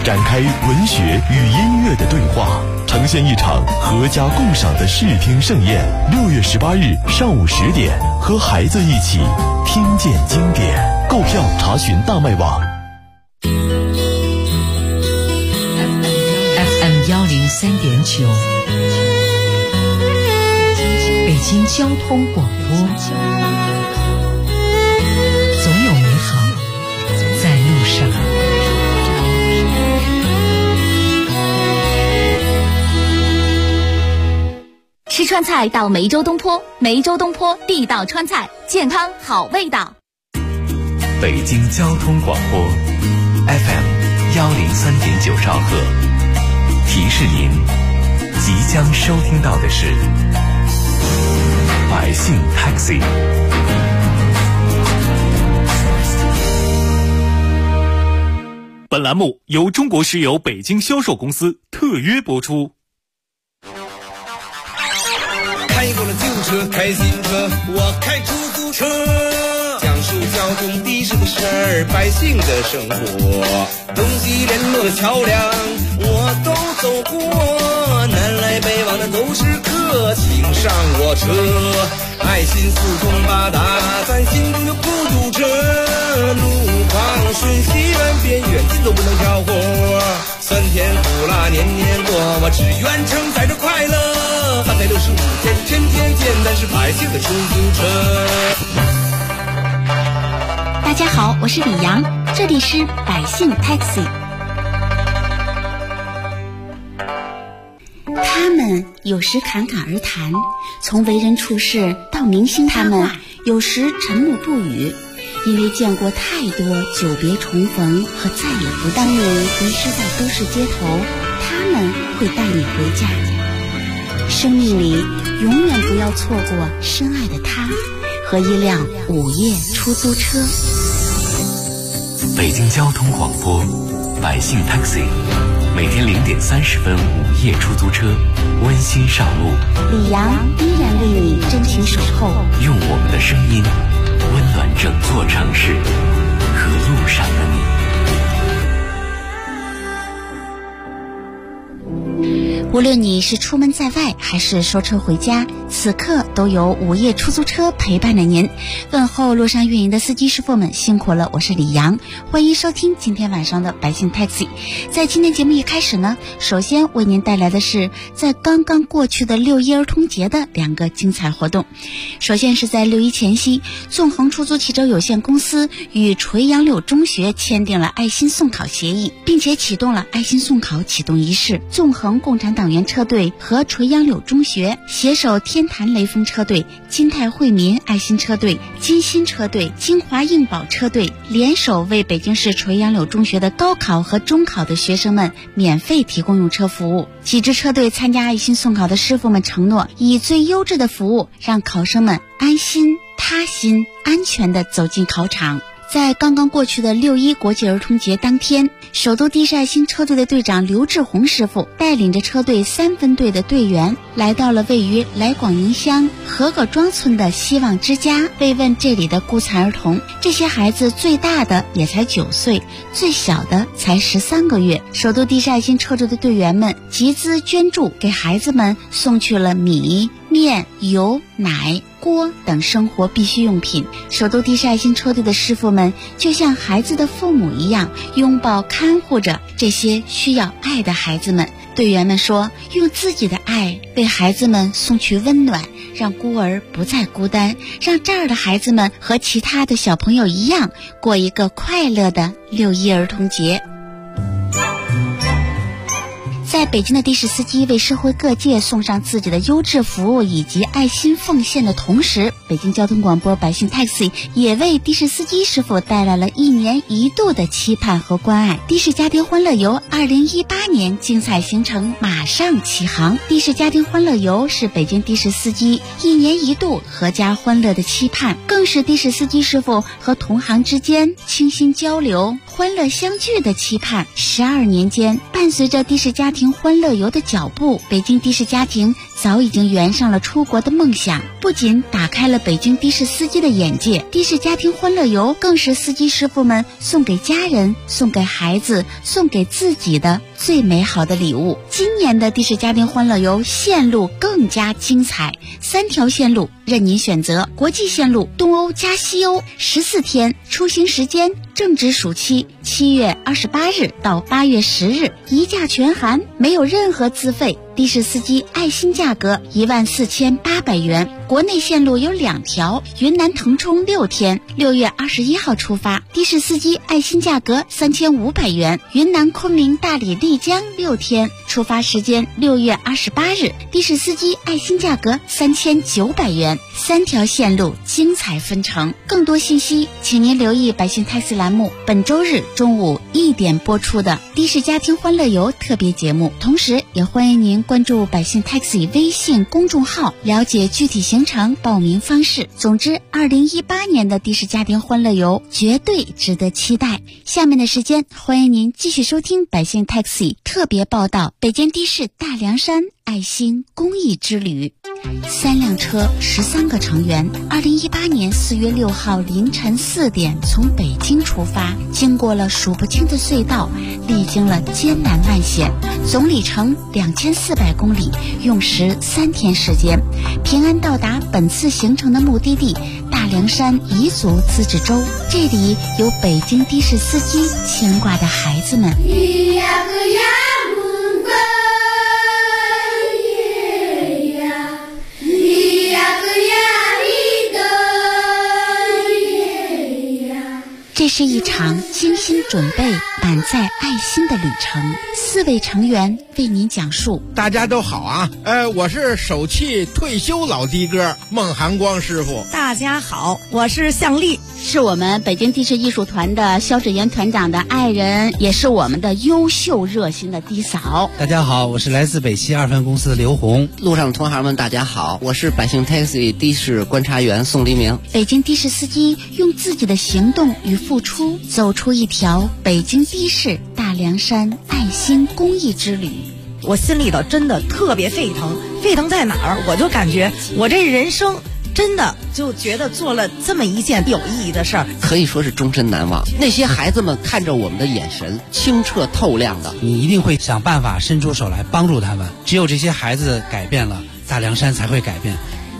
展开文学与音乐的对话，呈现一场合家共赏的视听盛宴。6月18日上午10点，和孩子一起听见经典。购票查询大麦网。 FM 103.9，北京交通广播。总有美好在路上。 吃川菜到梅州东坡，梅州东坡地道川菜，健康好味道。 北京交通广播 FM 103.9兆赫，提示您即将收听到的是百姓 Taxi。 本栏目由中国石油北京销售公司特约播出。 开过了旧车，开新车，我开出租车，讲述交通的士的事儿，百姓的生活，东西联络的桥梁我都走过，南来北往的都是客，请上我车，爱心四通八达，咱心中就不堵车，路况瞬息万变，远近都不能挑活，酸甜苦辣年年过，我只愿承载着快乐，365天天天见，咱是百姓的出租车。 大家好，我是李阳，这里是百姓 Taxi。 他们有时侃侃而谈，从为人处事到明星他们有时沉默不语，因为见过太多久别重逢和再也不当你迷失在都市街头，他们会带你回家。生命里永远不要错过深爱的他和一辆午夜出租车。 北京交通广播百姓 Taxi， 每天0点30分午夜出租车温馨上路， 李阳依然为你真情守候， 用我们的声音温暖整座城市和路上的你。 无论你是出门在外还是收车回家，此刻都有午夜出租车陪伴着您。问候路上运营的司机师傅们辛苦了，我是李阳，欢迎收听今天晚上的百姓 Taxi。 在今天节目一开始呢，首先为您带来的是在刚刚过去的6一儿童节的2个精彩活动。首先是在6一前夕，纵横出租汽车有限公司与垂杨柳中学签订了爱心送考协议，并且启动了爱心送考启动仪式。纵横共产党员车队和垂杨柳中学携手天坛雷锋车队、金泰惠民爱心车队、金鑫车队、金华应宝车队联手为北京市垂杨柳中学的高考和中考的学生们免费提供用车服务。几支车队参加爱心送考的师傅们承诺，以最优质的服务让考生们安心、踏心、安全地走进考场。在刚刚过去的6一国际儿童节当天，首都的士爱心车队的队长刘志宏师傅带领着车队3分队的队员来到了位于来广营乡何各庄村的希望之家，慰问这里的孤残儿童。这些孩子最大的也才9岁，最小的才13个月。首都的士爱心车队的队员们集资捐助，给孩子们送去了米、面、油、奶、锅等生活必需用品。首都的士爱心车队的师傅们就像孩子的父母一样，拥抱看护着这些需要爱的孩子们。队员们说，用自己的爱为孩子们送去温暖，让孤儿不再孤单，让这儿的孩子们和其他的小朋友一样，过一个快乐的6一儿童节。在北京的的士司机为社会各界送上自己的优质服务以及爱心奉献的同时，北京交通广播百姓 Taxi 也为的士司机师傅带来了1年1度的期盼和关爱。的士家庭欢乐游2018年精彩行程马上启航。的士家庭欢乐游是北京的士司机1年1度阖家欢乐的期盼，更是的士司机师傅和同行之间倾心交流、 欢乐相聚的期盼。12年间，伴随着的士家庭欢乐游的脚步，北京的士家庭早已经圆上了出国的梦想。不仅打开了北京的士司机的眼界，的士家庭欢乐游更是司机师傅们送给家人、送给孩子、送给自己的最美好的礼物。今年的的士家庭欢乐游线路更加精彩，3条线路任您选择。国际线路东欧加西欧，14天，出行时间正值暑期，7月28日到8月10日，一价全含，没有任何资费。的士司机爱心价格14800元。国内线路有2条，云南腾冲6天，6月21号出发，的士司机爱心价格3500元。云南昆明大理丽江6天，出发时间6月28日，的士司机爱心价格3900元。3条线路精彩纷呈。更多信息请您留意百姓 Taxi 栏目本周日中午1点播出的的士家庭欢乐游特别节目，同时也欢迎您关注百姓 Taxi 微信公众号，了解具体行程、报名方式。总之，2018年的的士家庭欢乐游绝对值得期待。下面的时间，欢迎您继续收听百姓 Taxi 特别报道北京的士大凉山爱心公益之旅。3辆车，13个成员，2018年4月6号凌晨4点从北京出发，经过了数不清的隧道，历经了艰难万险，总里程2400公里，用时3天时间，平安到达本次行程的目的地大凉山彝族自治州。这里有北京的士司机牵挂的孩子们。这是一场精心准备、满载爱心的旅程。4位成员为您讲述。 大家都好啊，我是首汽退休老的哥孟寒光师傅。 大家好，我是向丽， 是我们北京的士艺术团的肖志岩团长的爱人，也是我们的优秀热心的的嫂。 大家好，我是来自北汽2分公司的刘红。 路上的同行们大家好，我是百姓 Taxi 的士观察员宋黎明。 北京的士司机用自己的行动与付出，走出一条北京的士大凉山爱心公益之旅。 我心里头真的特别沸腾，沸腾在哪儿？我就感觉我这人生真的就觉得做了这么一件有意义的事儿， 可以说是终身难忘。那些孩子们看着我们的眼神清澈透亮的， 你一定会想办法伸出手来帮助他们。只有这些孩子改变了，大凉山才会改变。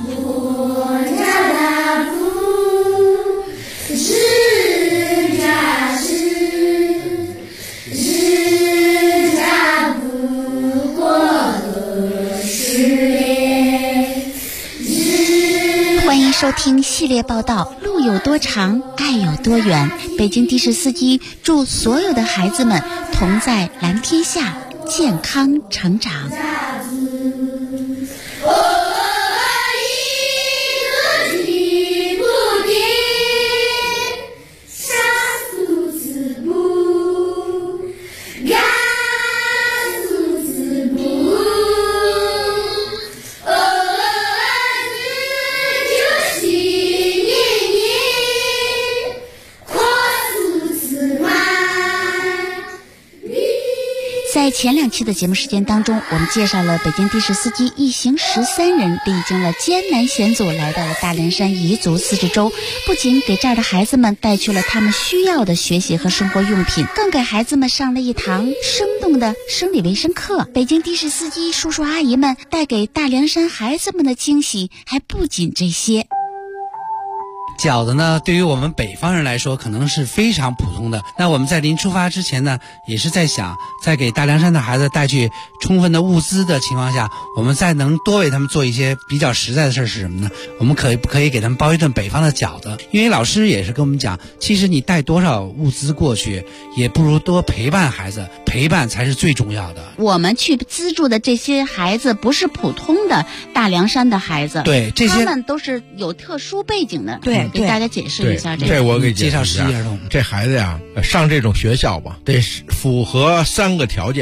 欢迎收听系列报道，路有多长，爱有多远。北京的士司机祝所有的孩子们同在蓝天下，健康成长。在前2期的节目时间当中，我们介绍了北京的士司机一行13人历经了艰难险阻，来到了大凉山彝族自治州，不仅给这儿的孩子们带去了他们需要的学习和生活用品，更给孩子们上了一堂生动的生理卫生课。北京的士司机叔叔阿姨们带给大凉山孩子们的惊喜还不仅这些。 饺子呢，对于我们北方人来说可能是非常普通的。那我们在临出发之前呢，也是在想，在给大凉山的孩子带去充分的物资的情况下，我们再能多为他们做一些比较实在的事是什么呢？我们可以给他们包一顿北方的饺子。因为老师也是跟我们讲，其实你带多少物资过去，也不如多陪伴孩子，陪伴才是最重要的。 我们去资助的这些孩子不是普通的大凉山的孩子， 对，这些他们都是有特殊背景的。 对， 给大家解释一下这个。 这我给介绍失忆儿童。这孩子呀，上这种学校吧，得符合3个条件。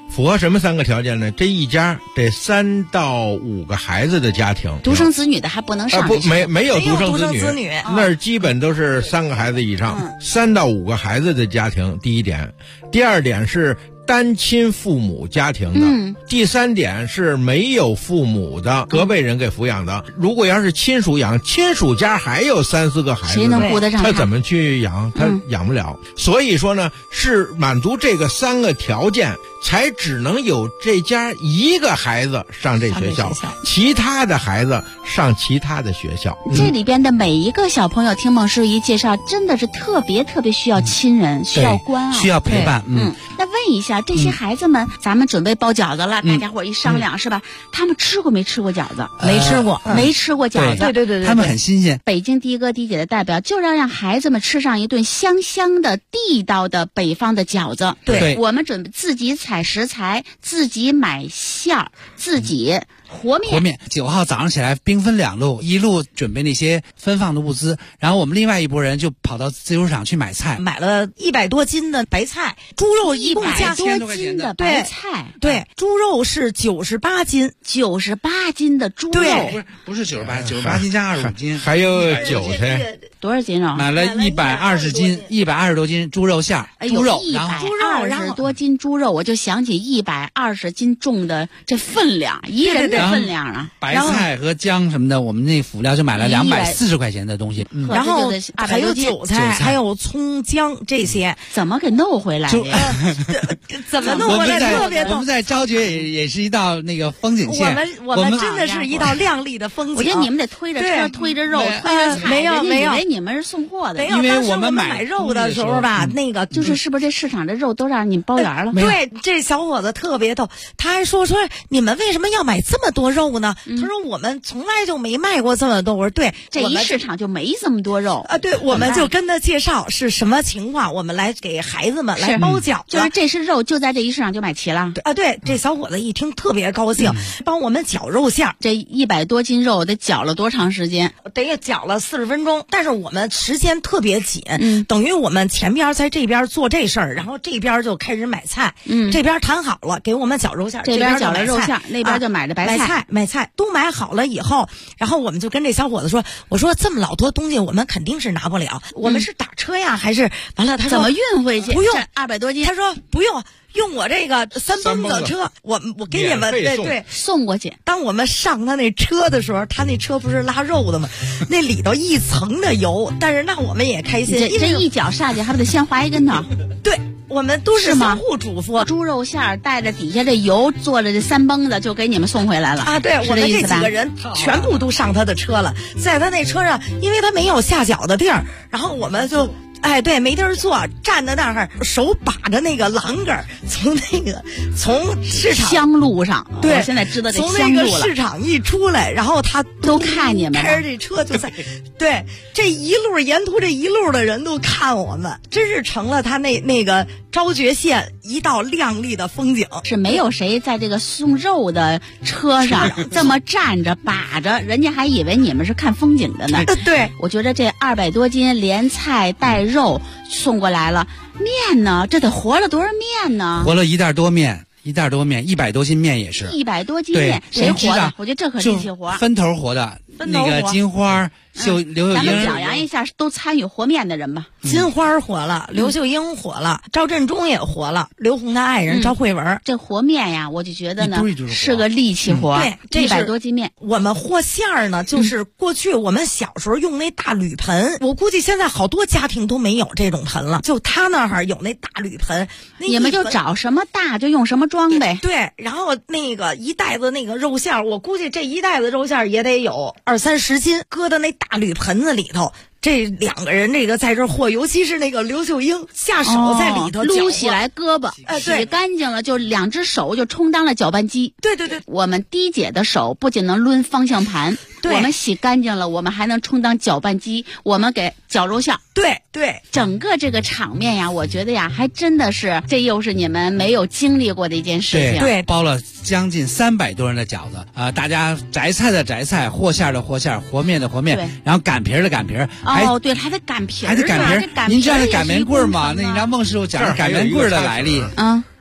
符合什么3个条件呢？这一家得3到5个孩子的家庭， 独生子女的还不能上。 没有独生子女，那儿基本都是3个孩子以上，3到5个孩子的家庭。第一点，第二点是单亲父母家庭的，第3点是没有父母的隔辈人给抚养的。如果要是亲属养，亲属家还有3、4个孩子， 谁能顾得上他怎么去养？他养不了。所以说呢，是满足这个3个条件，才只能有这家1个孩子上这学校，其他的孩子上其他的学校。 这里边的每一个小朋友，听孟师姨介绍，真的是特别需要亲人，需要关爱， 需要陪伴。 那问一下，这些孩子们，咱们准备包饺子了，大家伙一商量是吧？他们吃过没吃过饺子？ 没吃过， 没吃过饺子。 对， 他们很新鲜。 北京的哥的姐的代表就让孩子们吃上一顿香香的地道的北方的饺子。 对， 我们准备自己采食材，自己买馅儿，自己和面。 9号早上起来兵分2路，一路准备那些分放的物资，然后我们另外一拨人就跑到自由市场去买菜， 买了100多斤的白菜，猪肉一共加 100多斤的白菜， 对，猪肉是98斤 ，98斤的猪肉， 不是98斤加25斤， 还有韭菜， 多少斤肉？ 买了120斤，120多斤猪肉馅儿，猪肉 ，120多斤猪肉，我就想起120斤重的这分量，一人的分量啊。 白菜和姜什么的，我们那辅料就买了240块钱的东西， 然后还有韭菜，还有葱姜这些， 怎么给弄回来的？ 怎么弄回来？特别我们在昭觉也是一道那个风景线， 我们真的是一道亮丽的风景。 我觉得你们得推着车，推着肉，推着菜， 没有， 以为你们是送货的。 因为我们买肉的时候吧，那个是不是这市场的肉都让你们包圆了？ 对，这小伙子特别逗，他还说你们为什么要买这么多肉呢？他说我们从来就没卖过这么多。我说对， 这一市场就没这么多肉啊。对，我们就跟他介绍是什么情况，我们来给孩子们来包饺子， 就是这是肉就在这一市场就买齐了啊。对，这小伙子一听特别高兴，帮我们绞肉馅。 这100多斤肉得绞了多长时间？ 得绞了40分钟，但是我们时间特别紧，等于我们前边在这边做这事儿，然后这边就开始买菜，这边谈好了给我们绞肉馅， 这边绞了肉馅，那边就买的白菜， 买菜都买好了以后，然后我们就跟这小伙子说，我说这么老多东西我们肯定是拿不了，我们是打车呀还是完了？他说怎么运回去？ 不用 200多斤， 他说不用。用我这个3蹦子车，我给你们对送过去。 当我们上他那车的时候，他那车不是拉肉的吗？那里头一层的油，但是那我们也开心， 这一脚下去还不得先滑一跟头？ 对，我们都是相互嘱咐。 猪肉馅带着底下这油做了这3蹦子，就给你们送回来了啊！对，我们这几个人全部都上他的车了，在他那车上，因为他没有下脚的地儿，然后我们就。对，没地儿坐，站在那儿，手把着那个栏杆，从市场乡路上， 对， 我现在知道这乡路了。 从那个市场一出来，然后他都看你们， 开着这车就在，对，这一路沿途这一路的人都看我们，真是成了他那个昭觉县一道亮丽的风景。 是没有谁在这个送肉的车上这么站着把着，人家还以为你们是看风景的呢。 对， 我觉得这200多斤连菜带肉送过来了，面呢？这得和了多少面呢？ 和了1袋多面，100多斤面也是。 100多斤面，谁和的？我觉得这可力气活。 分头和的，那个金花。刘秀英， 咱们表扬一下都参与和面的人吧。 金花活了，刘秀英活了，赵振中也活了，刘洪的爱人赵慧文。 这和面呀，我就觉得呢是个力气活。 对 ，100多斤面。 我们和馅儿呢，就是过去我们小时候用那大铝盆，我估计现在好多家庭都没有这种盆了。就他那儿有那大铝盆， 你们就找什么大就用什么装呗。 对，然后那个一袋子那个肉馅儿，我估计这一袋子肉馅儿也得有20-30斤，搁到那大铝盆子里头。这2个人这个在这和，尤其是那个刘秀英下手在里头撸起来胳膊， 洗干净了就2只手就充当了搅拌机。 对， 我们滴姐的手不仅能抡方向盘，我们洗干净了，我们还能充当搅拌机，我们给绞肉馅。 对， 整个这个场面呀，我觉得呀，还真的是这又是你们没有经历过的一件事情。 对， 包了将近300多人的饺子啊，大家摘菜的摘菜，和馅的和馅，和面的和面，然后擀皮的擀皮。 对，还得擀皮， 还得擀皮。您知道那擀面棍吗？那你让孟师傅讲擀面棍的来历。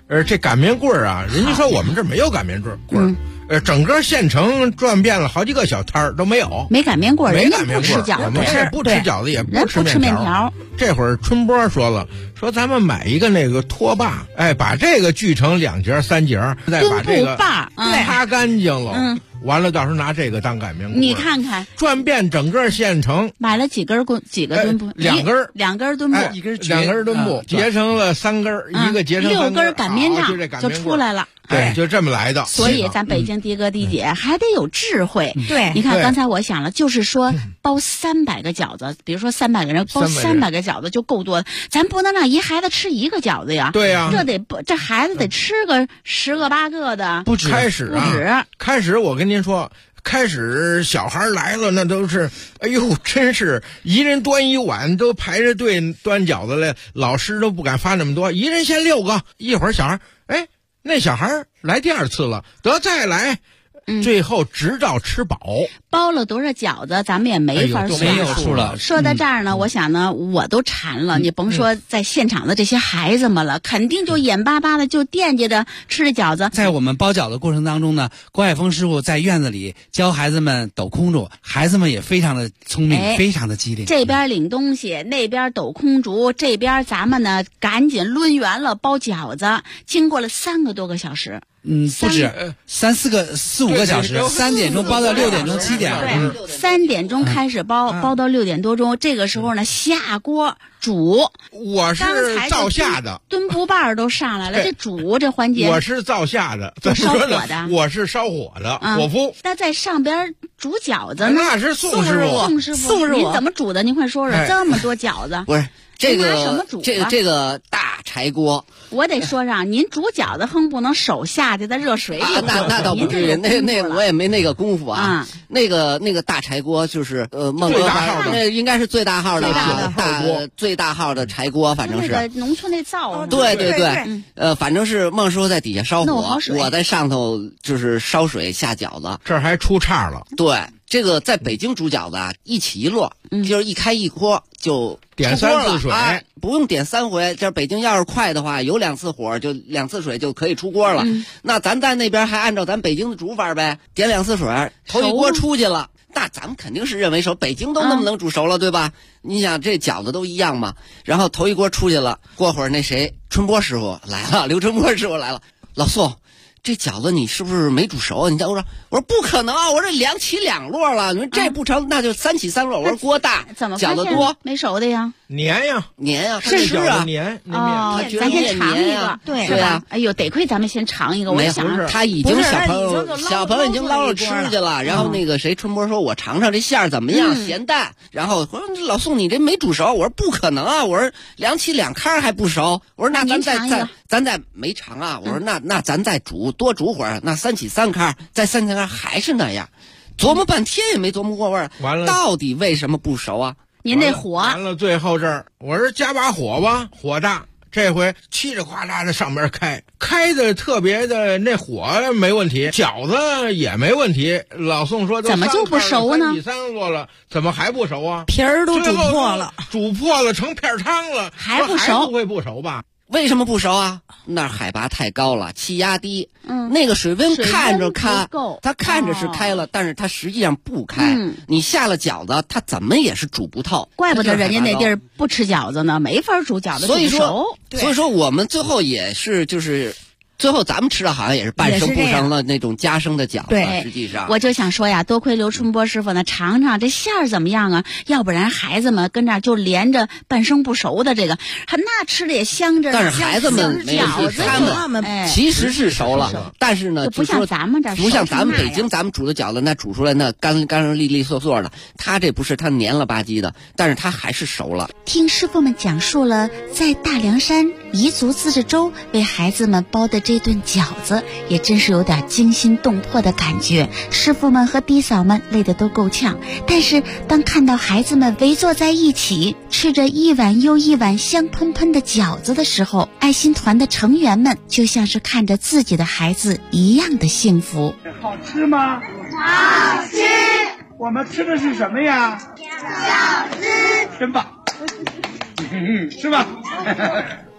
这擀面棍儿啊，人家说我们这没有擀面棍儿，整个县城转遍了好几个小摊儿都没有， 没擀面棍儿， 没擀面棍儿， 不吃饺子， 不吃饺子，也不吃面条。 这会儿春波说了，说咱们买一个那个拖把，把这个锯成2节3节，再把这个擦干净了，完了到时候拿这个当擀面棍。 你看看， 转遍整个县城， 买了几个墩布 ，2 根墩布 ，2根墩布结成了3根，一个结成 6根擀面杖就出来了。 对，就这么来的。 所以咱北京的哥的姐还得有智慧。 对， 你看刚才我想了，就是说包300个饺子，比如说300个人包300个饺子就够多了，咱不能让一孩子吃1个饺子呀。 对呀， 这孩子得吃个10个8个的。 不止，开始我跟您说。开始小孩来了，那都是，哎呦，真是一人端一碗，都排着队端饺子来，老师都不敢发那么多，一人先6个。一会儿小孩，那小孩来第2次了，得再来。最后直到吃饱， 包了多少饺子，咱们也没法算， 没有数了。 说到这儿呢，我想呢，我都馋了。你甭说在现场的这些孩子们了，肯定就眼巴巴的就惦记着吃这饺子。 在我们包饺子过程当中呢，郭海峰师傅在院子里教孩子们抖空竹，孩子们也非常的聪明，非常的机灵。 这边领东西，那边抖空竹，这边咱们呢赶紧抡圆了包饺子，经过了3个多个小时。 不止4、5个小时，3点钟包到6点钟7点。 对，3点钟开始包到6点多钟。这个时候呢，下锅煮。 我是灶下的， 墩布把都上来了，这煮这环节。 我是灶下的， 烧火的。 我是烧火的，伙夫。 那在上边煮饺子呢？ 那是宋师傅。您怎么煮的？您快说说，这么多饺子。 不是。这个什么煮这个大柴锅， 我得说上，您煮饺子哼不能手下去在热水里。 那倒不至于，那我也没那个功夫啊。那个大柴锅就是孟哥那应该是最大号的最大号的柴锅，反正是那个农村那灶。 对，反正是孟师傅在底下烧火，我在上头就是烧水下饺子， 这还出岔了。 对。这个在北京煮饺子啊，一起一落，就是一开一锅就点3次水， 不用点3回。这北京要是快的话，有2次火就2次水就可以出锅了。那咱在那边还按照咱北京的煮法呗，点2次水，头一锅出去了，那咱们肯定是认为熟，北京都那么能煮熟了，对吧？你想这饺子都一样嘛。然后头一锅出去了，过会儿那谁春波师傅来了，刘春波师傅来了，老宋。这饺子你是不是没煮熟啊？我说不可能啊！我这2起2落了，你说这不成，那就3起3落。我说锅大，饺子多， 没熟的呀， 粘呀， 是啊， 粘哦，咱先尝一个， 对啊， 哎呦，得亏咱们先尝一个。我想他已经小朋友已经捞了吃去了，然后那个谁春波说我尝尝这馅儿怎么样，咸淡。然后我说老宋你这没煮熟，我说不可能啊，我说2起2开还不熟，我说那咱再没尝啊，我说那咱再多煮会儿，那3起3开，再3起3开还是那样，琢磨半天也没琢磨过味儿。 完了， 到底为什么不熟啊？ 您这火完了，最后这儿我说加把火吧，火大。这回嘁哩哗啦的上边开的特别的，那火没问题，饺子也没问题。老宋说怎么就不熟呢？ 3起3落了，怎么还不熟啊？ 皮儿都煮破了， 成片汤了， 还不熟？ 不会不熟吧？ 为什么不熟啊？那海拔太高了，气压低，那个水温看着开，它看着是开了，但是它实际上不开。你下了饺子，它怎么也是煮不透。 怪不得人家那地儿不吃饺子呢，没法煮饺子。所以说我们最后也是最后咱们吃的好像也是半生不生的那种加生的饺子。 对， 实际上我就想说呀，多亏刘春波师傅呢，尝尝这馅儿怎么样啊？要不然孩子们跟那就连着半生不熟的这个，那吃的也香着。 但是孩子们没饺子他们其实是熟了，但是呢， 不像咱们这儿， 不像咱们北京咱们煮的饺子，那煮出来那干利利索索的，他这不是他黏了吧唧的，但是他还是熟了。 听师傅们讲述了在大凉山彝族自治州为孩子们包的这顿饺子，也真是有点惊心动魄的感觉。师傅们和弟嫂们累得都够呛，但是当看到孩子们围坐在一起吃着一碗又一碗香喷喷的饺子的时候，爱心团的成员们就像是看着自己的孩子一样的幸福。 好吃吗？好吃。我们吃的是什么呀？饺子。真棒。是吧？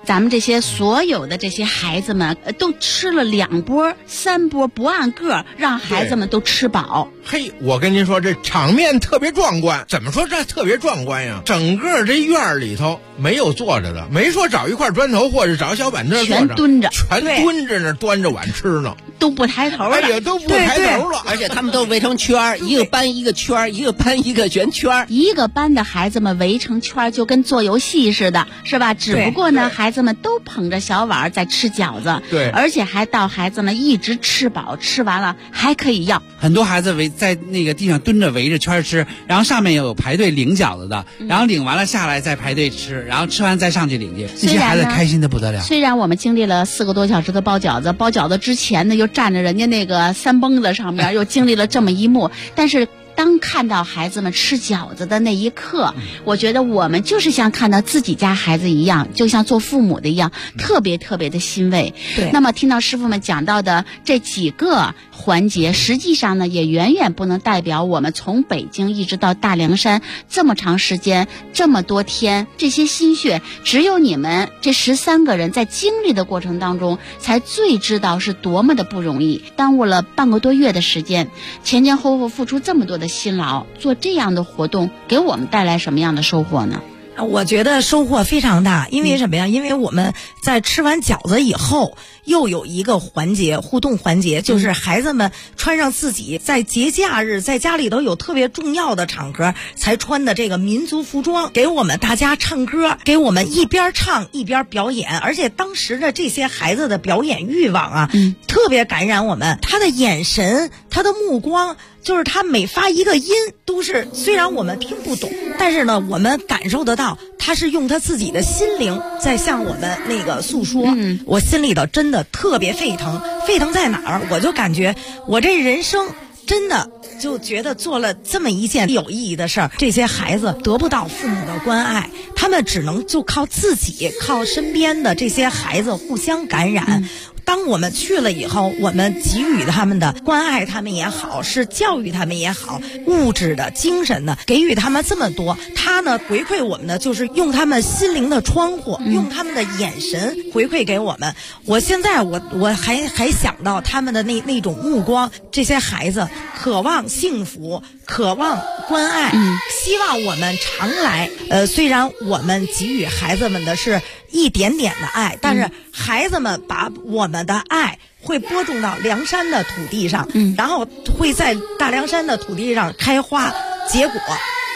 咱们这些所有的这些孩子们都吃了2波、3波，不按个让孩子们都吃饱。 嘿，我跟您说，这场面特别壮观。怎么说这特别壮观呀？整个这院里头没有坐着的，没说找一块砖头或者找小板凳坐着， 全蹲着， 全蹲着那端着碗吃呢， 都不抬头了。 哎呀，都不抬头了。 而且他们都围成圈，一个班一个圈，一个班一个圆圈， 一个班的孩子们围成圈，就跟做游戏似的，是吧？只不过呢，孩子们都捧着小碗在吃饺子， 对， 而且还到孩子们一直吃饱，吃完了还可以要。 很多孩子在那个地上蹲着围着圈吃，然后上面有排队领饺子的，然后领完了下来再排队吃，然后吃完再上去领去，这些孩子开心的不得了。 虽然我们经历了4个多小时的包饺子，包饺子之前呢又站着人家那个3蹦子上面，又经历了这么一幕，但是当看到孩子们吃饺子的那一刻，我觉得我们就是像看到自己家孩子一样，就像做父母的一样，特别特别的欣慰。 对。 那么听到师傅们讲到的这几个环节，实际上呢也远远不能代表我们从北京一直到大凉山这么长时间这么多天，这些心血只有你们这13个人在经历的过程当中才最知道是多么的不容易，耽误了半个多月的时间，前后后付出这么多的辛劳，做这样的活动给我们带来什么样的收获呢？ 我觉得收获非常大，因为什么呀？因为我们在吃完饺子以后，又有一个环节，互动环节，就是孩子们穿上自己在节假日在家里头有特别重要的场合才穿的这个民族服装，给我们大家唱歌，给我们一边唱一边表演，而且当时的这些孩子的表演欲望啊，特别感染我们，他的眼神，他的目光，就是他每发一个音都是，虽然我们听不懂，但是呢我们感受得到他是用他自己的心灵在向我们那个诉说。我心里头真的特别沸腾。沸腾在哪儿？我就感觉我这人生真的就觉得做了这么一件有意义的事儿。这些孩子得不到父母的关爱，他们只能就靠自己，靠身边的这些孩子互相感染。当我们去了以后，我们给予他们的关爱，他们也好，是教育他们也好，物质的、精神的，给予他们这么多，他呢回馈我们的就是用他们心灵的窗户，用他们的眼神回馈给我们。我现在我还想到他们的那种目光，这些孩子渴望幸福，渴望关爱，希望我们常来。虽然我们给予孩子们的是一点点的爱，但是孩子们把我们的爱会播种到凉山的土地上，然后会在大凉山的土地上开花结果。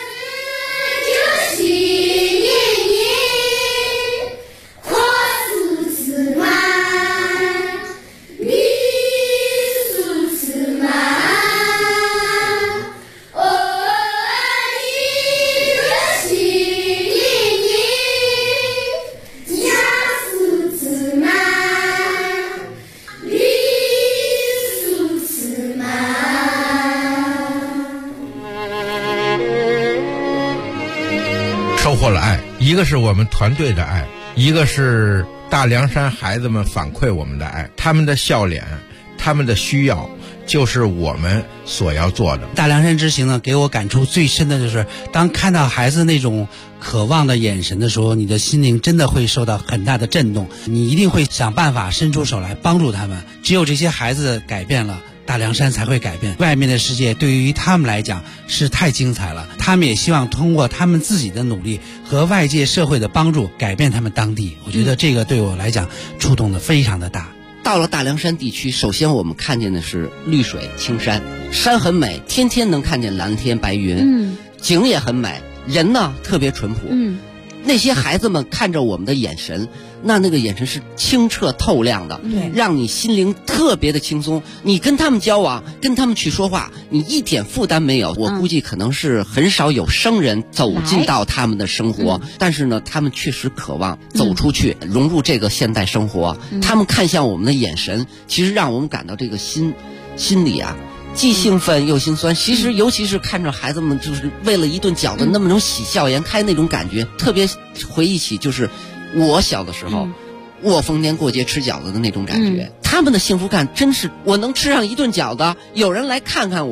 收获了爱，一个是我们团队的爱，一个是大凉山孩子们反馈我们的爱，他们的笑脸，他们的需要，就是我们所要做的。 大凉山之行呢，给我感触最深的就是当看到孩子那种渴望的眼神的时候，你的心灵真的会受到很大的震动，你一定会想办法伸出手来帮助他们。只有这些孩子改变了，大凉山才会改变。外面的世界对于他们来讲是太精彩了，他们也希望通过他们自己的努力和外界社会的帮助改变他们当地。我觉得这个对我来讲触动的非常的大。 到了大凉山地区，首先我们看见的是绿水青山，山很美，天天能看见蓝天白云，景也很美，人呢特别淳朴。那些孩子们看着我们的眼神，那个眼神是清澈透亮的，让你心灵特别的轻松。你跟他们交往，跟他们去说话，你一点负担没有。我估计可能是很少有生人走进到他们的生活，但是呢，他们确实渴望走出去，融入这个现代生活。他们看向我们的眼神，其实让我们感到这个心里啊，既兴奋又心酸。其实尤其是看着孩子们就是为了一顿饺子那么种喜笑颜开那种感觉，特别回忆起就是我小的时候，我逢年过节吃饺子的那种感觉。他们的幸福感真是，我能吃上一顿饺子，有人来看看我，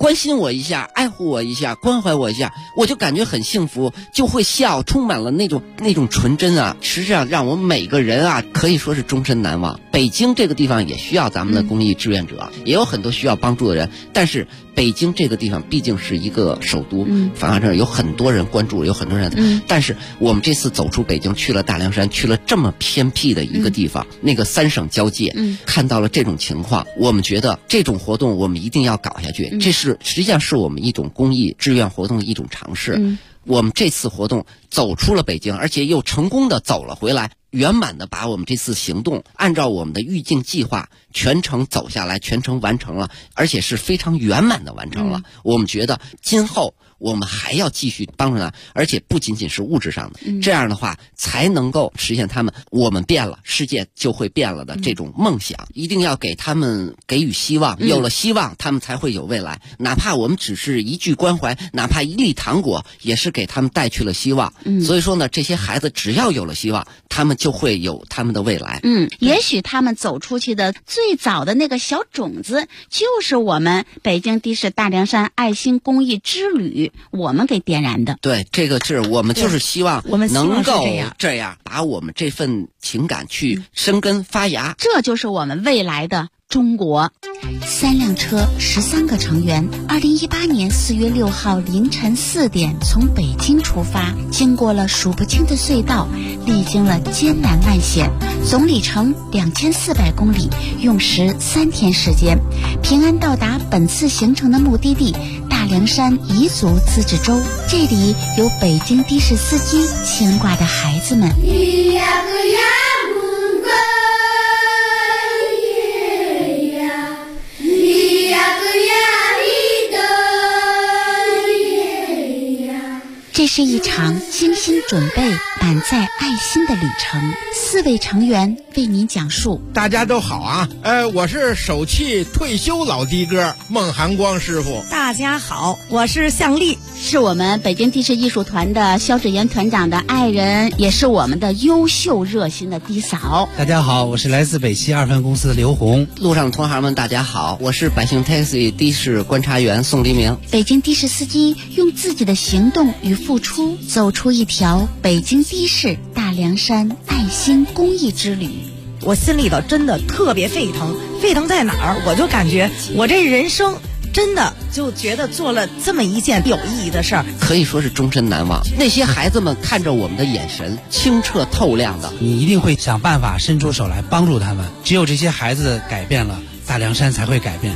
关心我一下，爱护我一下，关怀我一下，我就感觉很幸福，就会笑，充满了那种纯真啊，实际上让我们每个人啊可以说是终身难忘。北京这个地方也需要咱们的公益志愿者，也有很多需要帮助的人，但是北京这个地方毕竟是一个首都，反正有很多人关注，有很多人，但是我们这次走出北京，去了大凉山，去了这么偏僻的一个地方，那个3省交界，看到了这种情况，我们觉得这种活动我们一定要搞下去，这是实际上是我们一种公益志愿活动的一种尝试。我们这次活动走出了北京，而且又成功的走了回来，圆满的把我们这次行动按照我们的预定计划全程走下来，全程完成了，而且是非常圆满的完成了。我们觉得今后我们还要继续帮助他，而且不仅仅是物质上的，这样的话才能够实现他们我们变了，世界就会变了的这种梦想。一定要给他们给予希望，有了希望他们才会有未来，哪怕我们只是一句关怀，哪怕一粒糖果，也是给他们带去了希望。所以说呢，这些孩子只要有了希望，他们就会有他们的未来。 也许他们走出去的最早的那个小种子，就是我们北京的士大凉山爱心公益之旅我们给点燃的。 对，这个是我们就是希望能够这样把我们这份情感去生根发芽， 这就是我们未来的中国。3辆车13个成员2018年4月6号凌晨4点从北京出发，经过了数不清的隧道，历经了艰难万险，总里程2400公里，用时3天时间，平安到达本次行程的目的地大凉山彝族自治州。这里有北京的士司机牵挂的孩子们。这是一场精心准备、满载爱心的旅程。4位成员为您讲述。 大家都好啊，我是首汽退休老的哥孟寒光师傅。 大家好，我是向丽， 是我们北京的士艺术团的肖志岩团长的爱人，也是我们的优秀热心的的嫂。 大家好，我是来自北汽2分公司的刘红。 路上的同行们大家好，我是百姓 taxi 的士观察员宋黎明。 北京的士司机用自己的行动与付出，走出一条北京的士大凉山爱心公益之旅。 我心里头真的特别沸腾，沸腾在哪儿？我就感觉我这人生真的就觉得做了这么一件有意义的事儿， 可以说是终身难忘。那些孩子们看着我们的眼神清澈透亮的， 你一定会想办法伸出手来帮助他们。只有这些孩子改变了，大凉山才会改变。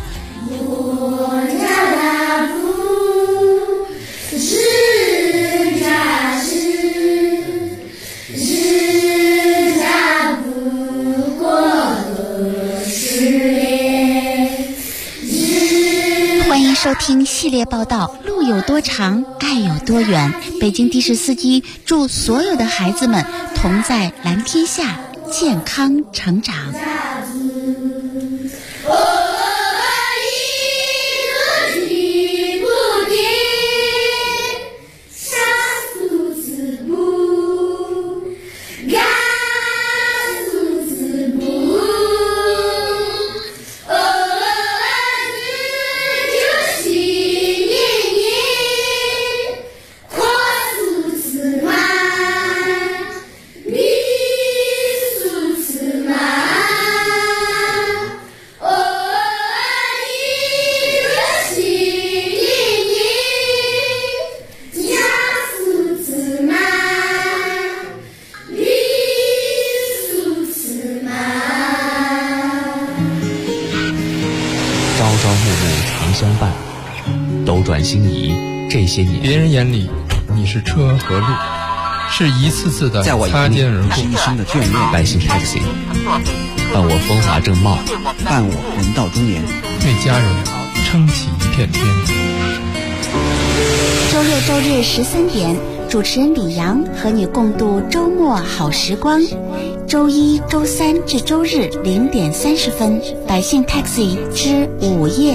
欢迎收听系列报道《路有多长，爱有多远》。北京的士司机祝所有的孩子们同在蓝天下健康成长。 相伴，斗转星移，这些年， 别人眼里你是车和路，是一次次的擦肩而过， 是一生的眷恋。百姓 taxi， 伴我风华正茂， 伴我人到中年， 为家人撑起一片天。 周六周日13点，主持人李阳和你共度周末好时光。周一、周三至周日0点30分，百姓 taxi 之午夜